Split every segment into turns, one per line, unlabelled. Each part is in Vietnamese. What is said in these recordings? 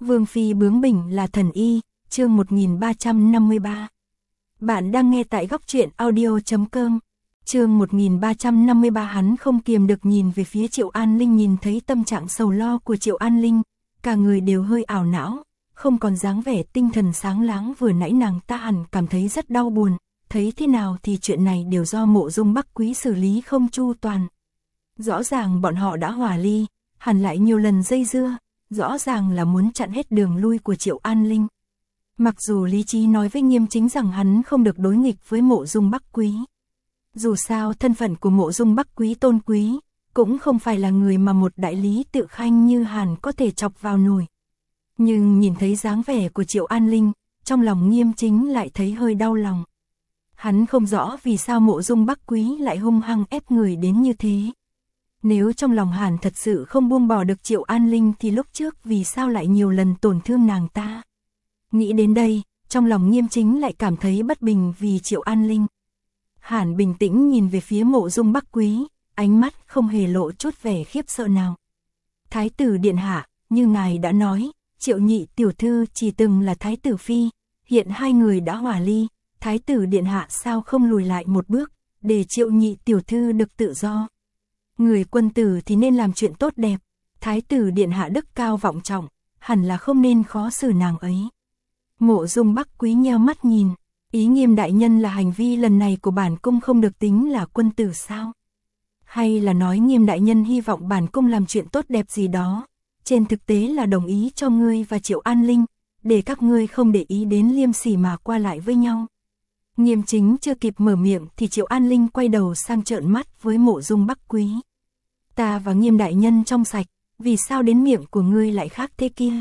Vương phi bướng bỉnh là thần y, chương 1353. Bạn đang nghe tại góc truyện audio.com. Chương 1353. Hắn không kiềm được nhìn về phía Triệu An Linh, nhìn thấy tâm trạng sầu lo của Triệu An Linh, cả người đều hơi ảo não, không còn dáng vẻ tinh thần sáng láng vừa nãy. Nàng ta hẳn cảm thấy rất đau buồn, thấy thế nào thì chuyện này đều do Mộ Dung Bắc Quý xử lý không chu toàn. Rõ ràng bọn họ đã hòa ly, hẳn lại nhiều lần dây dưa, rõ ràng là muốn chặn hết đường lui của Triệu An Linh. Mặc dù lý trí nói với Nghiêm Chính rằng hắn không được đối nghịch với Mộ Dung Bắc Quý. Dù sao thân phận của Mộ Dung Bắc Quý tôn quý, cũng không phải là người mà một đại lý tự khanh như Hàn có thể chọc vào nổi. Nhưng nhìn thấy dáng vẻ của Triệu An Linh, trong lòng Nghiêm Chính lại thấy hơi đau lòng. Hắn không rõ vì sao Mộ Dung Bắc Quý lại hung hăng ép người đến như thế. Nếu trong lòng Hàn thật sự không buông bỏ được Triệu An Linh thì lúc trước vì sao lại nhiều lần tổn thương nàng ta. Nghĩ đến đây, trong lòng Nghiêm Chính lại cảm thấy bất bình vì Triệu An Linh. Hàn bình tĩnh nhìn về phía Mộ Dung Bắc Quý, ánh mắt không hề lộ chút vẻ khiếp sợ nào. Thái tử điện hạ, như ngài đã nói, Triệu nhị tiểu thư chỉ từng là thái tử phi, hiện hai người đã hòa ly, thái tử điện hạ sao không lùi lại một bước, để Triệu nhị tiểu thư được tự do. Người quân tử thì nên làm chuyện tốt đẹp, thái tử điện hạ đức cao vọng trọng, hẳn là không nên khó xử nàng ấy. Mộ Dung Bắc Quý nheo mắt nhìn, ý Nghiêm đại nhân là hành vi lần này của bản cung không được tính là quân tử sao? Hay là nói Nghiêm đại nhân hy vọng bản cung làm chuyện tốt đẹp gì đó, trên thực tế là đồng ý cho ngươi và Triệu An Linh, để các ngươi không để ý đến liêm sỉ mà qua lại với nhau. Nghiêm Chính chưa kịp mở miệng thì Triệu An Linh quay đầu sang trợn mắt với Mộ Dung Bắc Quý. Ta và Nghiêm đại nhân trong sạch, vì sao đến miệng của ngươi lại khác thế kia?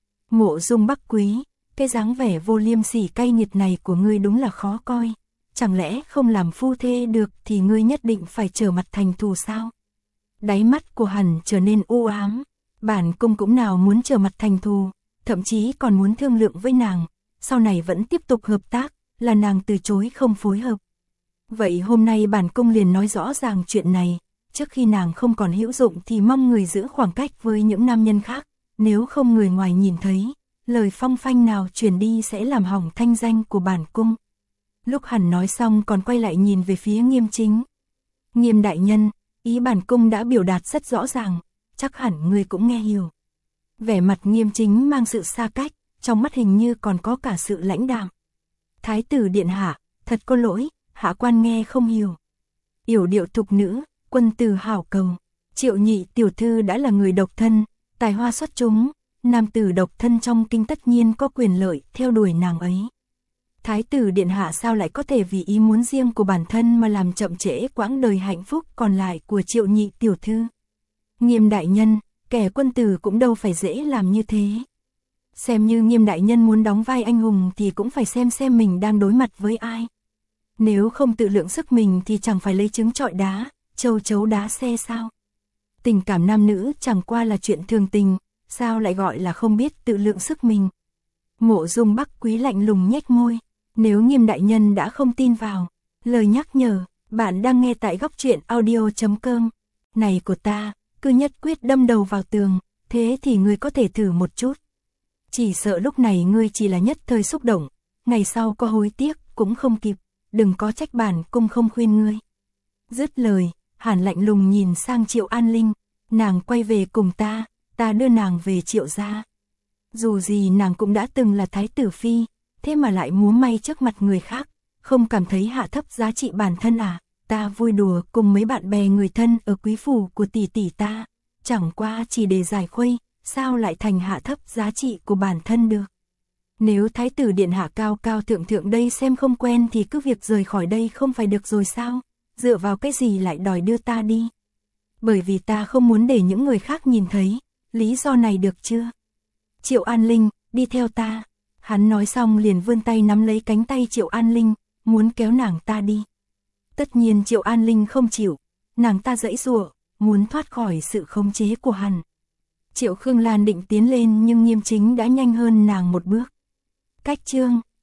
Mộ Dung Bắc Quý, cái dáng vẻ vô liêm sỉ cay nghiệt này của ngươi đúng là khó coi. Chẳng lẽ không làm phu thê được thì ngươi nhất định phải trở mặt thành thù sao? Đáy mắt của Hàn trở nên u ám. Bản cung cũng nào muốn trở mặt thành thù, thậm chí còn muốn thương lượng với nàng, sau này vẫn tiếp tục hợp tác, là nàng từ chối không phối hợp. Vậy hôm nay bản cung liền nói rõ ràng chuyện này, trước khi nàng không còn hữu dụng thì mong người giữ khoảng cách với những nam nhân khác, nếu không người ngoài nhìn thấy, lời phong phanh nào truyền đi sẽ làm hỏng thanh danh của bản cung. Lúc Hàn nói xong còn quay lại nhìn về phía Nghiêm Chính. Nghiêm đại nhân, ý bản cung đã biểu đạt rất rõ ràng, chắc hẳn ngươi cũng nghe hiểu. Vẻ mặt Nghiêm Chính mang sự xa cách, trong mắt hình như còn có cả sự lãnh đạm. Thái tử điện hạ, thật có lỗi, hạ quan nghe không hiểu. Yểu điệu thục nữ, quân tử hảo cầu. Triệu nhị tiểu thư đã là người độc thân, tài hoa xuất chúng, nam tử độc thân trong kinh tất nhiên có quyền lợi theo đuổi nàng ấy. Thái tử điện hạ sao lại có thể vì ý muốn riêng của bản thân mà làm chậm trễ quãng đời hạnh phúc còn lại của Triệu nhị tiểu thư? Nghiêm đại nhân, kẻ quân tử cũng đâu phải dễ làm như thế. Xem như Nghiêm đại nhân muốn đóng vai anh hùng thì cũng phải xem mình đang đối mặt với ai. Nếu không tự lượng sức mình thì chẳng phải lấy trứng trọi đá, châu chấu đá xe sao? Tình cảm nam nữ chẳng qua là chuyện thường tình, sao lại gọi là không biết tự lượng sức mình? Mộ Dung Bắc Quý lạnh lùng nhếch môi, nếu Nghiêm đại nhân đã không tin vào lời nhắc nhở, bạn đang nghe tại góc truyện audio.com. Này của ta, cứ nhất quyết đâm đầu vào tường, thế thì ngươi có thể thử một chút. Chỉ sợ lúc này ngươi chỉ là nhất thời xúc động, ngày sau có hối tiếc cũng không kịp, đừng có trách bản cung không khuyên ngươi. Dứt lời, Hàn lạnh lùng nhìn sang Triệu An Linh, nàng quay về cùng ta, ta đưa nàng về Triệu gia. Dù gì nàng cũng đã từng là thái tử phi, thế mà lại múa may trước mặt người khác, không cảm thấy hạ thấp giá trị bản thân à? Ta vui đùa cùng mấy bạn bè người thân ở quý phủ của tỷ tỷ ta, chẳng qua chỉ để giải khuây, sao lại thành hạ thấp giá trị của bản thân được? Nếu thái tử điện hạ cao cao thượng thượng đây xem không quen thì cứ việc rời khỏi đây không phải được rồi sao? Dựa vào cái gì lại đòi đưa ta đi? Bởi vì ta không muốn để những người khác nhìn thấy, lý do này được chưa? Triệu An Linh, đi theo ta. Hắn nói xong liền vươn tay nắm lấy cánh tay Triệu An Linh, muốn kéo nàng ta đi. Tất nhiên Triệu An Linh không chịu, nàng ta giãy giụa, muốn thoát khỏi sự khống chế của Hàn. Triệu Khương Lan định tiến lên nhưng Nghiêm Chính đã nhanh hơn nàng một bước. Cách chương